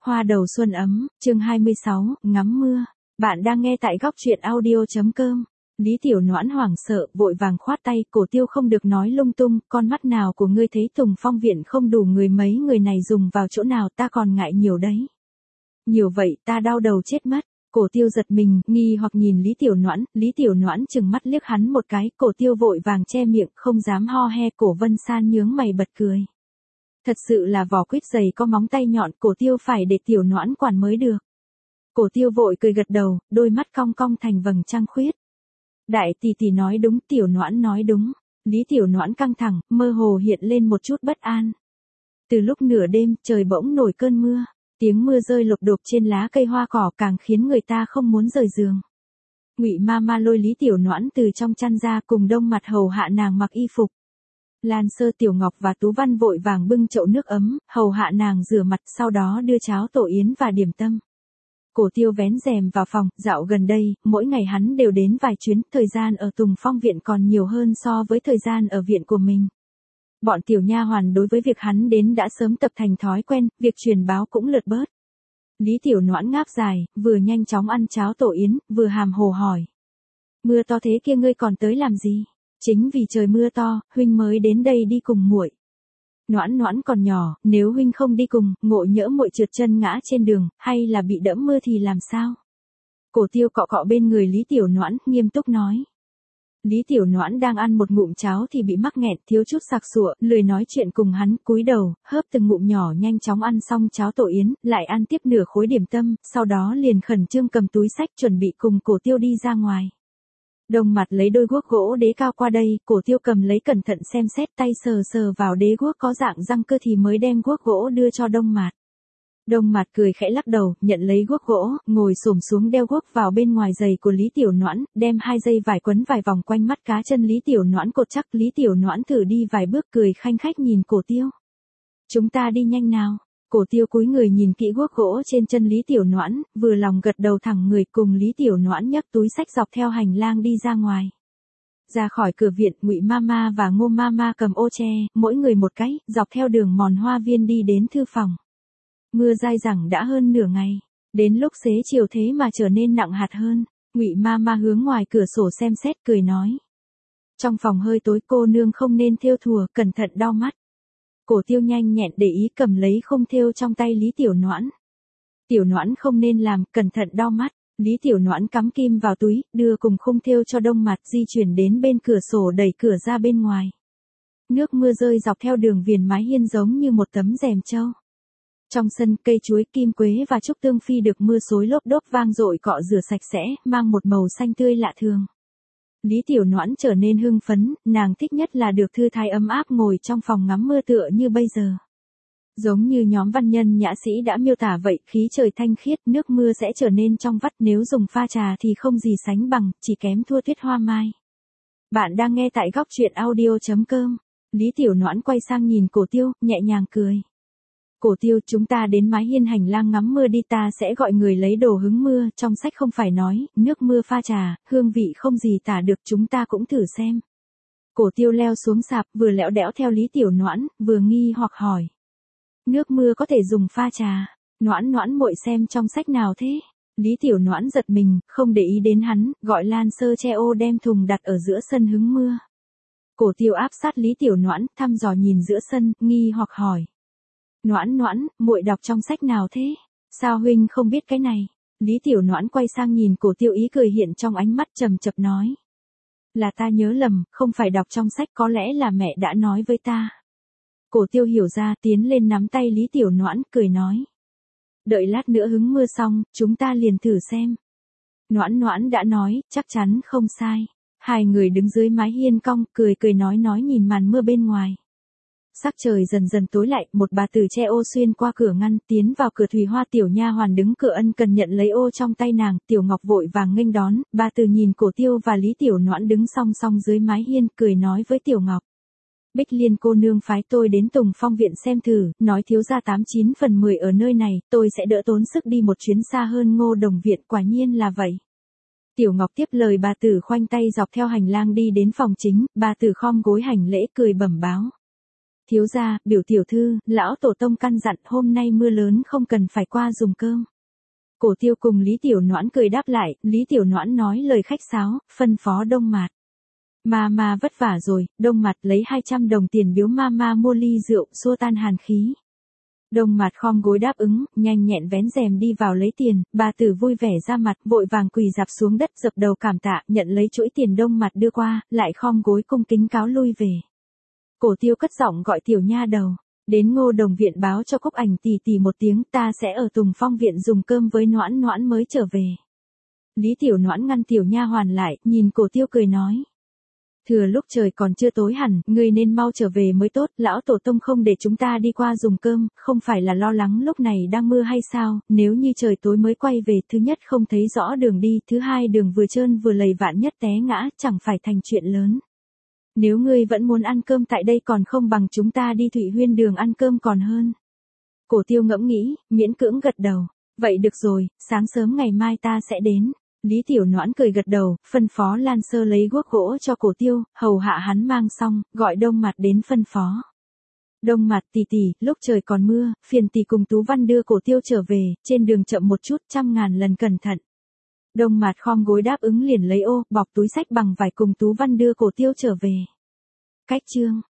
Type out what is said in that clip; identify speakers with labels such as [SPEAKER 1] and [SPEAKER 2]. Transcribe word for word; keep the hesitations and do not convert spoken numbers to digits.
[SPEAKER 1] Hoa đầu xuân ấm, chương hai mươi sáu, ngắm mưa. Bạn đang nghe tại góc truyện audio.com. Lý Tiểu Noãn hoảng sợ, vội vàng khoát tay, Cổ Tiêu không được nói lung tung, con mắt nào của ngươi thấy Tùng Phong viện không đủ người mấy người này dùng vào chỗ nào, ta còn ngại nhiều đấy. Nhiều vậy ta đau đầu chết mất. Cổ Tiêu giật mình, nghi hoặc nhìn Lý Tiểu Noãn, Lý Tiểu Noãn chừng mắt liếc hắn một cái, Cổ Tiêu vội vàng che miệng, không dám ho he. Cổ Vân San nhướng mày bật cười. Thật sự là vỏ quýt dày có móng tay nhọn, Cổ Tiêu phải để Tiểu Noãn quản mới được. Cổ Tiêu vội cười gật đầu, đôi mắt cong cong thành vầng trăng khuyết. Đại tỷ tỷ nói đúng, Tiểu Noãn nói đúng. Lý Tiểu Noãn căng thẳng, mơ hồ hiện lên một chút bất an. Từ lúc nửa đêm, trời bỗng nổi cơn mưa, tiếng mưa rơi lộp độp trên lá cây hoa cỏ càng khiến người ta không muốn rời giường. Ngụy Mama lôi Lý Tiểu Noãn từ trong chăn ra, cùng Đông Mặt hầu hạ nàng mặc y phục. Lan Sơ, Tiểu Ngọc và Tú Văn vội vàng bưng chậu nước ấm, hầu hạ nàng rửa mặt, sau đó đưa cháo tổ yến và điểm tâm. Cổ Tiêu vén rèm vào phòng, dạo gần đây, mỗi ngày hắn đều đến vài chuyến, thời gian ở Tùng Phong viện còn nhiều hơn so với thời gian ở viện của mình. Bọn tiểu nha hoàn đối với việc hắn đến đã sớm tập thành thói quen, việc truyền báo cũng lượt bớt. Lý Tiểu Noãn ngáp dài, vừa nhanh chóng ăn cháo tổ yến, vừa hàm hồ hỏi. Mưa to thế kia ngươi còn tới làm gì? Chính vì trời mưa to, huynh mới đến đây đi cùng muội. Noãn Noãn còn nhỏ, nếu huynh không đi cùng, ngộ nhỡ muội trượt chân ngã trên đường, hay là bị đẫm mưa thì làm sao? Cổ Tiêu cọ cọ bên người Lý Tiểu Noãn, nghiêm túc nói. Lý Tiểu Noãn đang ăn một ngụm cháo thì bị mắc nghẹn, thiếu chút sặc sụa, lười nói chuyện cùng hắn, cúi đầu, hớp từng ngụm nhỏ, nhanh chóng ăn xong cháo tổ yến, lại ăn tiếp nửa khối điểm tâm, sau đó liền khẩn trương cầm túi xách chuẩn bị cùng Cổ Tiêu đi ra ngoài. Đông Mặt lấy đôi guốc gỗ đế cao qua đây, Cổ Tiêu cầm lấy cẩn thận xem xét, tay sờ sờ vào đế guốc có dạng răng cơ thì mới đem guốc gỗ đưa cho Đông Mặt. Đông Mặt cười khẽ lắc đầu, nhận lấy guốc gỗ, ngồi xổm xuống đeo guốc vào bên ngoài giày của Lý Tiểu Noãn, đem hai dây vải quấn vài vòng quanh mắt cá chân Lý Tiểu Noãn cột chắc. Lý Tiểu Noãn thử đi vài bước, cười khanh khách nhìn Cổ Tiêu. Chúng ta đi nhanh nào. Cổ Tiêu cúi người nhìn kỹ guốc gỗ trên chân Lý Tiểu Noãn, vừa lòng gật đầu thẳng người, cùng Lý Tiểu Noãn nhấc túi xách dọc theo hành lang đi ra ngoài. Ra khỏi cửa viện, Ngụy Mama và Ngô Mama cầm ô che, mỗi người một cái, dọc theo đường mòn hoa viên đi đến thư phòng. Mưa dai dẳng đã hơn nửa ngày, đến lúc xế chiều thế mà trở nên nặng hạt hơn. Ngụy Mama hướng ngoài cửa sổ xem xét, cười nói. Trong phòng hơi tối, cô nương không nên thêu thùa, cẩn thận đau mắt. Cổ Tiêu nhanh nhẹn để ý cầm lấy khung thêu trong tay Lý Tiểu Noãn. Tiểu Noãn không nên làm, cẩn thận đau mắt. Lý Tiểu Noãn cắm kim vào túi, đưa cùng khung thêu cho Đông Mặt, di chuyển đến bên cửa sổ đẩy cửa ra bên ngoài. Nước mưa rơi dọc theo đường viền mái hiên giống như một tấm rèm trâu. Trong sân, cây chuối, kim quế và trúc tương phi được mưa xối lốp đốp vang dội cọ rửa sạch sẽ, mang một màu xanh tươi lạ thường. Lý Tiểu Noãn trở nên hưng phấn, nàng thích nhất là được thư thái ấm áp ngồi trong phòng ngắm mưa tựa như bây giờ. Giống như nhóm văn nhân nhã sĩ đã miêu tả vậy, khí trời thanh khiết, nước mưa sẽ trở nên trong vắt, nếu dùng pha trà thì không gì sánh bằng, chỉ kém thua tuyết hoa mai. Bạn đang nghe tại góc truyện audio.com. Lý Tiểu Noãn quay sang nhìn Cổ Tiêu, nhẹ nhàng cười. Cổ Tiêu, chúng ta đến mái hiên hành lang ngắm mưa đi, ta sẽ gọi người lấy đồ hứng mưa, trong sách không phải nói, nước mưa pha trà, hương vị không gì tả được, chúng ta cũng thử xem. Cổ Tiêu leo xuống sạp, vừa lẽo đẽo theo Lý Tiểu Noãn, vừa nghi hoặc hỏi. Nước mưa có thể dùng pha trà, Noãn Noãn muội xem trong sách nào thế? Lý Tiểu Noãn giật mình, không để ý đến hắn, gọi Lan Sơ che ô đem thùng đặt ở giữa sân hứng mưa. Cổ Tiêu áp sát Lý Tiểu Noãn, thăm dò nhìn giữa sân, nghi hoặc hỏi. Noãn Noãn, muội đọc trong sách nào thế? Sao huynh không biết cái này? Lý Tiểu Noãn quay sang nhìn Cổ Tiêu, ý cười hiện trong ánh mắt, trầm chập nói. Là ta nhớ lầm, không phải đọc trong sách, có lẽ là mẹ đã nói với ta. Cổ Tiêu hiểu ra, tiến lên nắm tay Lý Tiểu Noãn, cười nói. Đợi lát nữa hứng mưa xong, chúng ta liền thử xem. Noãn Noãn đã nói, chắc chắn không sai. Hai người đứng dưới mái hiên cong, cười cười nói nói nhìn màn mưa bên ngoài. Sắc trời dần dần tối lại, một bà tử che ô xuyên qua cửa ngăn, tiến vào cửa. Thùy Hoa tiểu nha hoàn đứng cửa ân cần nhận lấy ô trong tay nàng, Tiểu Ngọc vội vàng nghênh đón, bà tử nhìn Cổ Tiêu và Lý Tiểu Noãn đứng song song dưới mái hiên, cười nói với Tiểu Ngọc. Bích Liên cô nương phái tôi đến Tùng Phong viện xem thử, nói thiếu gia tám chín phần mười ở nơi này, tôi sẽ đỡ tốn sức đi một chuyến xa hơn Ngô Đồng viện, quả nhiên là vậy. Tiểu Ngọc tiếp lời bà tử, khoanh tay dọc theo hành lang đi đến phòng chính, bà tử khom gối hành lễ, cười bẩm báo. Thiếu gia, biểu tiểu thư, lão tổ tông căn dặn hôm nay mưa lớn không cần phải qua dùng cơm. Cổ Tiêu cùng Lý Tiểu Noãn cười đáp lại, Lý Tiểu Noãn nói lời khách sáo, phân phó Đông Mạt. Mama vất vả rồi, Đông Mạt lấy hai trăm đồng tiền biếu Mama mua ly rượu, xua tan hàn khí. Đông Mạt khom gối đáp ứng, nhanh nhẹn vén rèm đi vào lấy tiền, bà tử vui vẻ ra mặt, vội vàng quỳ dạp xuống đất dập đầu cảm tạ, nhận lấy chuỗi tiền Đông Mạt đưa qua, lại khom gối cung kính cáo lui về. Cổ Tiêu cất giọng gọi tiểu nha đầu, đến Ngô Đồng viện báo cho Cúc Ảnh tỷ tỷ một tiếng, ta sẽ ở Tùng Phong viện dùng cơm với Noãn Noãn mới trở về. Lý Tiểu Noãn ngăn tiểu nha hoàn lại, nhìn Cổ Tiêu cười nói. Thừa lúc trời còn chưa tối hẳn, ngươi nên mau trở về mới tốt, lão tổ tông không để chúng ta đi qua dùng cơm, không phải là lo lắng lúc này đang mưa hay sao, nếu như trời tối mới quay về, thứ nhất không thấy rõ đường đi, thứ hai đường vừa trơn vừa lầy vạn nhất té ngã, chẳng phải thành chuyện lớn. Nếu ngươi vẫn muốn ăn cơm tại đây còn không bằng chúng ta đi Thụy Huyên đường ăn cơm còn hơn. Cổ Tiêu ngẫm nghĩ, miễn cưỡng gật đầu, vậy được rồi, sáng sớm ngày mai ta sẽ đến. Lý Tiểu Noãn cười gật đầu, phân phó Lan Sơ lấy guốc gỗ cho Cổ Tiêu, hầu hạ hắn mang xong, gọi Đông Mạt đến phân phó. Đông Mạt tỷ tỷ, lúc trời còn mưa, phiền tỷ cùng Tú Văn đưa Cổ Tiêu trở về, trên đường chậm một chút, trăm ngàn lần cẩn thận. Đông Mạt khom gối đáp ứng liền lấy ô, bọc túi sách bằng vải cùng Tú Văn đưa Cổ Tiêu trở về. Cách chương